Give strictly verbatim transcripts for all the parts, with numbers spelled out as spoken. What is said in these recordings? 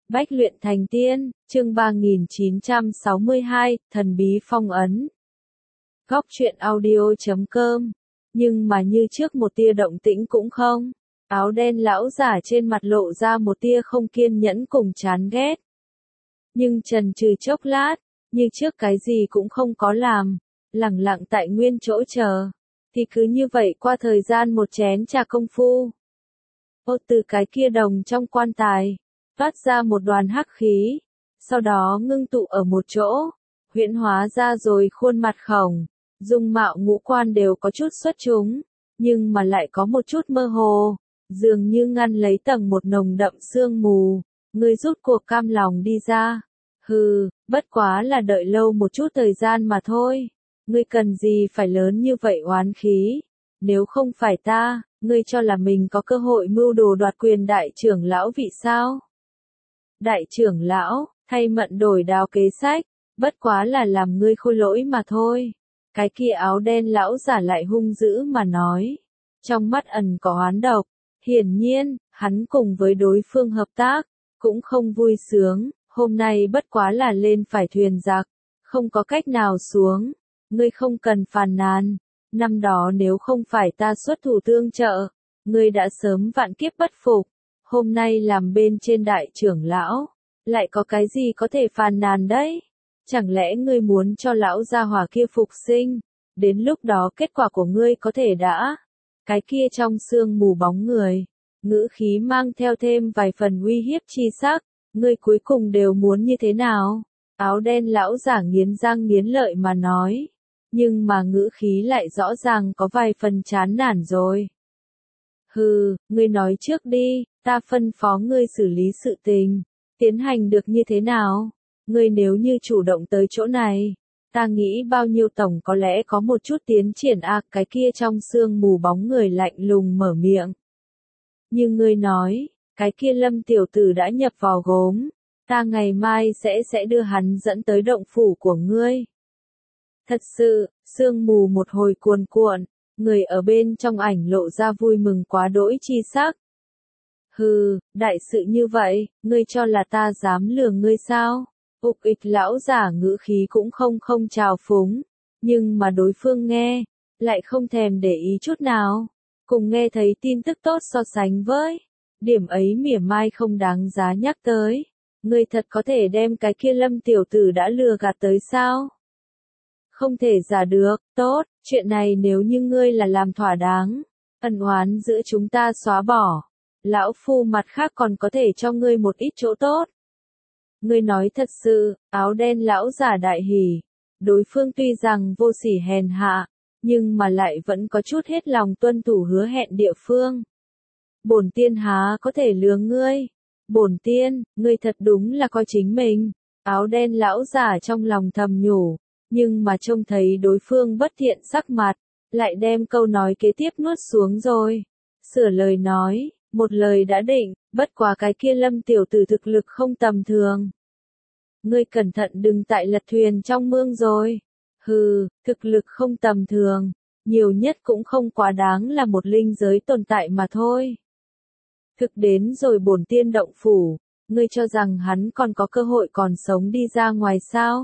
Bách luyện thành tiên, chương ba nghìn chín trăm sáu mươi hai, thần bí phong ấn. Góc truyện audio chấm com. Nhưng mà như trước một tia động tĩnh cũng không. Áo đen lão giả trên mặt lộ ra một tia không kiên nhẫn cùng chán ghét. Nhưng chần chừ chốc lát, như trước cái gì cũng không có làm, lẳng lặng tại nguyên chỗ chờ. Thì cứ như vậy qua thời gian một chén trà công phu. Ô từ cái kia đồng trong quan tài, toát ra một đoàn hắc khí, sau đó ngưng tụ ở một chỗ, huyễn hóa ra rồi khuôn mặt khổng, dung mạo ngũ quan đều có chút xuất chúng, nhưng mà lại có một chút mơ hồ, dường như ngăn lấy tầng một nồng đậm sương mù, ngươi rút cuộc cam lòng đi ra. Hừ, bất quá là đợi lâu một chút thời gian mà thôi, ngươi cần gì phải lớn như vậy oán khí, nếu không phải ta, ngươi cho là mình có cơ hội mưu đồ đoạt quyền đại trưởng lão vị sao? Đại trưởng lão, thay mận đổi đao kế sách, bất quá là làm ngươi khôi lỗi mà thôi. Cái kia áo đen lão giả lại hung dữ mà nói. Trong mắt ẩn có oán độc, hiển nhiên, hắn cùng với đối phương hợp tác, cũng không vui sướng, hôm nay bất quá là lên phải thuyền giặc, không có cách nào xuống, ngươi không cần phàn nàn. Năm đó nếu không phải ta xuất thủ tương trợ, ngươi đã sớm vạn kiếp bất phục, hôm nay làm bên trên đại trưởng lão, lại có cái gì có thể phàn nàn đấy? Chẳng lẽ ngươi muốn cho lão gia hỏa kia phục sinh, đến lúc đó kết quả của ngươi có thể đã, cái kia trong sương mù bóng người, ngữ khí mang theo thêm vài phần uy hiếp chi sắc, ngươi cuối cùng đều muốn như thế nào? Áo đen lão giả nghiến răng nghiến lợi mà nói. Nhưng mà ngữ khí lại rõ ràng có vài phần chán nản rồi. Hừ, ngươi nói trước đi, ta phân phó ngươi xử lý sự tình, tiến hành được như thế nào? Ngươi nếu như chủ động tới chỗ này, ta nghĩ bao nhiêu tổng có lẽ có một chút tiến triển à, cái kia trong sương mù bóng người lạnh lùng mở miệng. Như ngươi nói, cái kia Lâm tiểu tử đã nhập vào gốm, ta ngày mai sẽ sẽ đưa hắn dẫn tới động phủ của ngươi. Thật sự, sương mù một hồi cuồn cuộn, người ở bên trong ảnh lộ ra vui mừng quá đỗi chi sắc. Hừ, đại sự như vậy, ngươi cho là ta dám lừa ngươi sao? Ục ịch lão giả ngữ khí cũng không không trào phúng, nhưng mà đối phương nghe, lại không thèm để ý chút nào, cùng nghe thấy tin tức tốt so sánh với, điểm ấy mỉa mai không đáng giá nhắc tới. Ngươi thật có thể đem cái kia Lâm tiểu tử đã lừa gạt tới sao? Không thể giả được, tốt, chuyện này nếu như ngươi là làm thỏa đáng, ân oán giữa chúng ta xóa bỏ, lão phu mặt khác còn có thể cho ngươi một ít chỗ tốt. Ngươi nói thật sự, áo đen lão giả đại hỉ, đối phương tuy rằng vô sỉ hèn hạ, nhưng mà lại vẫn có chút hết lòng tuân thủ hứa hẹn địa phương. Bổn tiên há có thể lừa ngươi, bổn tiên, ngươi thật đúng là coi chính mình, áo đen lão giả trong lòng thầm nhủ. Nhưng mà trông thấy đối phương bất thiện sắc mặt, lại đem câu nói kế tiếp nuốt xuống rồi. Sửa lời nói, một lời đã định, bất quá cái kia Lâm tiểu tử thực lực không tầm thường. Ngươi cẩn thận đừng tại lật thuyền trong mương rồi. Hừ, thực lực không tầm thường, nhiều nhất cũng không quá đáng là một linh giới tồn tại mà thôi. Thực đến rồi bổn tiên động phủ, ngươi cho rằng hắn còn có cơ hội còn sống đi ra ngoài sao?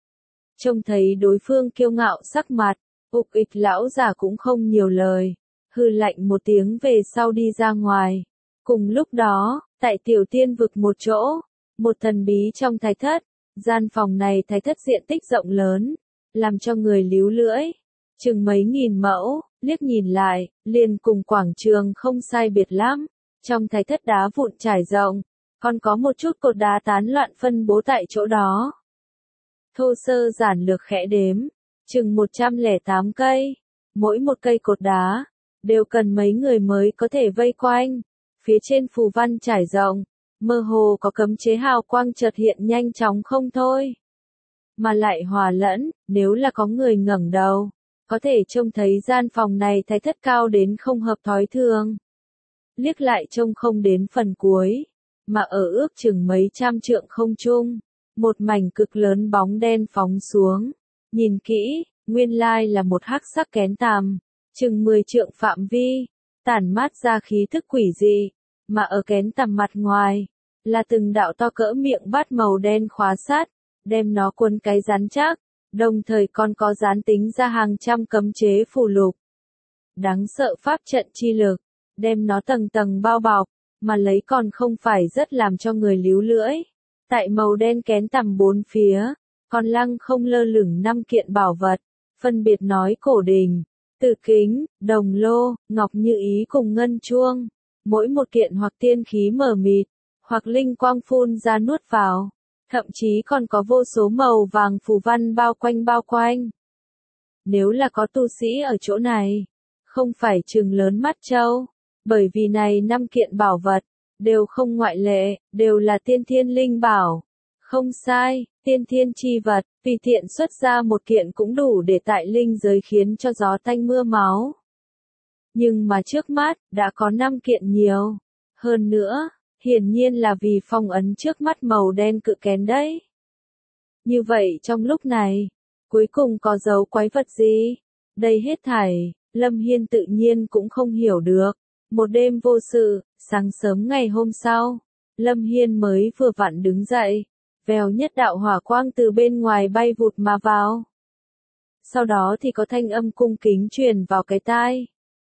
Trông thấy đối phương kiêu ngạo sắc mặt, ục ịch lão giả cũng không nhiều lời, hừ lạnh một tiếng về sau đi ra ngoài. Cùng lúc đó, tại tiểu tiên vực một chỗ, một thần bí trong thái thất, gian phòng này thái thất diện tích rộng lớn, làm cho người líu lưỡi, chừng mấy nghìn mẫu, liếc nhìn lại, liền cùng quảng trường không sai biệt lắm, trong thái thất đá vụn trải rộng, còn có một chút cột đá tán loạn phân bố tại chỗ đó. Thô sơ giản lược khẽ đếm, chừng một trăm lẻ tám cây, mỗi một cây cột đá, đều cần mấy người mới có thể vây quanh, phía trên phù văn trải rộng, mơ hồ có cấm chế hào quang chợt hiện nhanh chóng không thôi. Mà lại hòa lẫn, nếu là có người ngẩng đầu, có thể trông thấy gian phòng này thái thất cao đến không hợp thói thường. Liếc lại trông không đến phần cuối, mà ở ước chừng mấy trăm trượng không trung. Một mảnh cực lớn bóng đen phóng xuống, nhìn kỹ, nguyên lai là một hắc sắc kén tằm, chừng mười trượng phạm vi, tản mát ra khí thức quỷ dị, mà ở kén tằm mặt ngoài, là từng đạo to cỡ miệng bát màu đen khóa sát, đem nó cuốn cái rắn chắc, đồng thời còn có dán tính ra hàng trăm cấm chế phù lục. Đáng sợ pháp trận chi lực, đem nó tầng tầng bao bọc, mà lấy còn không phải rất làm cho người líu lưỡi. Tại màu đen kén tằm bốn phía, còn lăng không lơ lửng năm kiện bảo vật, phân biệt nói cổ đình, tử kính, đồng lô, ngọc như ý cùng ngân chuông, mỗi một kiện hoặc tiên khí mờ mịt, hoặc linh quang phun ra nuốt vào, thậm chí còn có vô số màu vàng phù văn bao quanh bao quanh. Nếu là có tu sĩ ở chỗ này, không phải trừng lớn mắt trâu, bởi vì này năm kiện bảo vật, đều không ngoại lệ, đều là tiên thiên linh bảo. Không sai, tiên thiên chi vật, vì tiện xuất ra một kiện cũng đủ để tại linh giới khiến cho gió tanh mưa máu. Nhưng mà trước mắt, đã có năm kiện nhiều. Hơn nữa, hiển nhiên là vì phong ấn trước mắt màu đen cự kén đấy. Như vậy trong lúc này, cuối cùng có dấu quái vật gì? Đây hết thảy, Lâm Hiên tự nhiên cũng không hiểu được. Một đêm vô sự, sáng sớm ngày hôm sau, Lâm Hiên mới vừa vặn đứng dậy, vèo nhất đạo hỏa quang từ bên ngoài bay vụt mà vào. Sau đó thì có thanh âm cung kính truyền vào cái tai.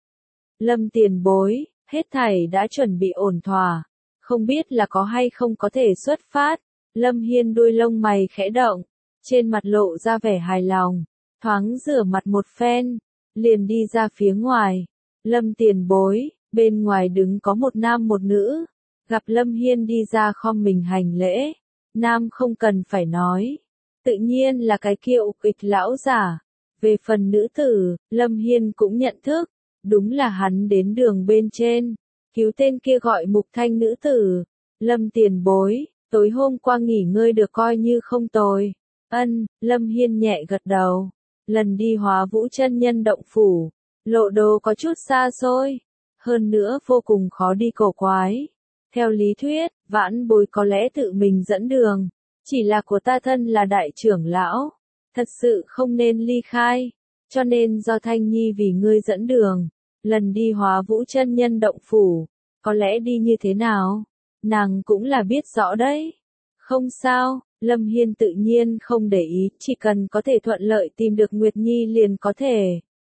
Lâm tiền bối, hết thảy đã chuẩn bị ổn thỏa, không biết là có hay không có thể xuất phát. Lâm Hiên đuôi lông mày khẽ động, trên mặt lộ ra vẻ hài lòng, thoáng rửa mặt một phen, liền đi ra phía ngoài. Lâm tiền bối, bên ngoài đứng có một nam một nữ, gặp Lâm Hiên đi ra khom mình hành lễ. Nam không cần phải nói, tự nhiên là cái kiệu kịch lão giả. Về phần nữ tử, Lâm Hiên cũng nhận thức, đúng là hắn đến đường bên trên, cứu tên kia gọi Mục Thanh nữ tử. Lâm tiền bối, tối hôm qua nghỉ ngơi được coi như không tồi. Ân, Lâm Hiên nhẹ gật đầu. Lần đi Hóa Vũ chân nhân động phủ, lộ đồ có chút xa xôi, hơn nữa vô cùng khó đi cổ quái. Theo lý thuyết, vãn bối có lẽ tự mình dẫn đường, chỉ là của ta thân là đại trưởng lão, thật sự không nên ly khai, cho nên do Thanh Nhi vì ngươi dẫn đường. Lần đi Hóa Vũ chân nhân động phủ, có lẽ đi như thế nào, nàng cũng là biết rõ đấy. Không sao, Lâm Hiên tự nhiên không để ý, chỉ cần có thể thuận lợi tìm được Nguyệt Nhi liền có thể.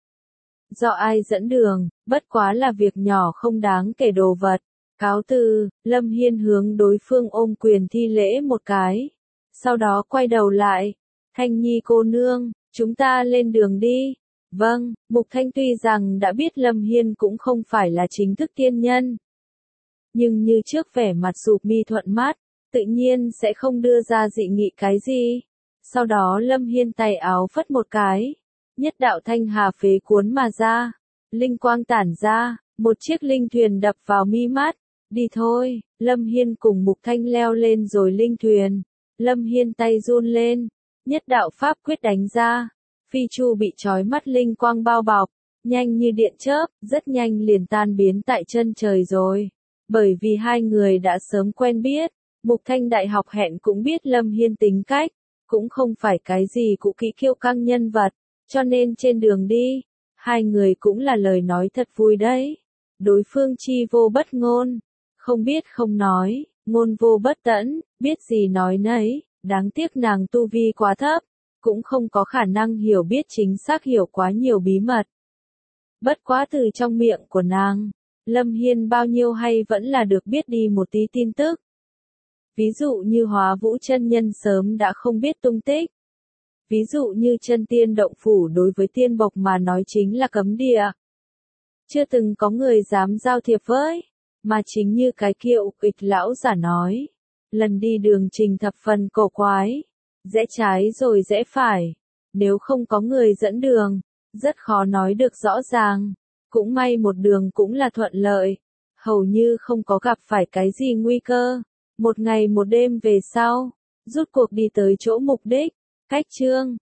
Do ai dẫn đường, bất quá là việc nhỏ không đáng kể đồ vật. Cáo từ, Lâm Hiên hướng đối phương ôm quyền thi lễ một cái. Sau đó quay đầu lại. Thanh Nhi cô nương, chúng ta lên đường đi. Vâng, Mục Thanh tuy rằng đã biết Lâm Hiên cũng không phải là chính thức tiên nhân. Nhưng như trước vẻ mặt sụp mi thuận mắt, tự nhiên sẽ không đưa ra dị nghị cái gì. Sau đó Lâm Hiên tay áo phất một cái. Nhất đạo thanh hà phế cuốn mà ra. Linh quang tản ra, một chiếc linh thuyền đập vào mi mắt. Đi thôi, Lâm Hiên cùng Mục Thanh leo lên rồi linh thuyền. Lâm Hiên tay run lên, nhất đạo pháp quyết đánh ra. Phi chu bị trói mắt linh quang bao bọc, nhanh như điện chớp, rất nhanh liền tan biến tại chân trời rồi. Bởi vì hai người đã sớm quen biết, Mục Thanh đại học hẹn cũng biết Lâm Hiên tính cách, cũng không phải cái gì cũ kỹ kiêu căng nhân vật, cho nên trên đường đi, hai người cũng là lời nói thật vui đấy. Đối phương chi vô bất ngôn, không biết không nói, ngôn vô bất tẫn, biết gì nói nấy, đáng tiếc nàng tu vi quá thấp, cũng không có khả năng hiểu biết chính xác hiểu quá nhiều bí mật. Bất quá từ trong miệng của nàng, Lâm Hiên bao nhiêu hay vẫn là được biết đi một tí tin tức. Ví dụ như Hóa Vũ chân nhân sớm đã không biết tung tích. Ví dụ như chân tiên động phủ đối với tiên bộc mà nói chính là cấm địa. Chưa từng có người dám giao thiệp với, mà chính như cái kiệu kịch lão giả nói. Lần đi đường trình thập phần cổ quái, rẽ trái rồi rẽ phải, nếu không có người dẫn đường, rất khó nói được rõ ràng. Cũng may một đường cũng là thuận lợi, hầu như không có gặp phải cái gì nguy cơ. Một ngày một đêm về sau, rút cuộc đi tới chỗ mục đích, cách chương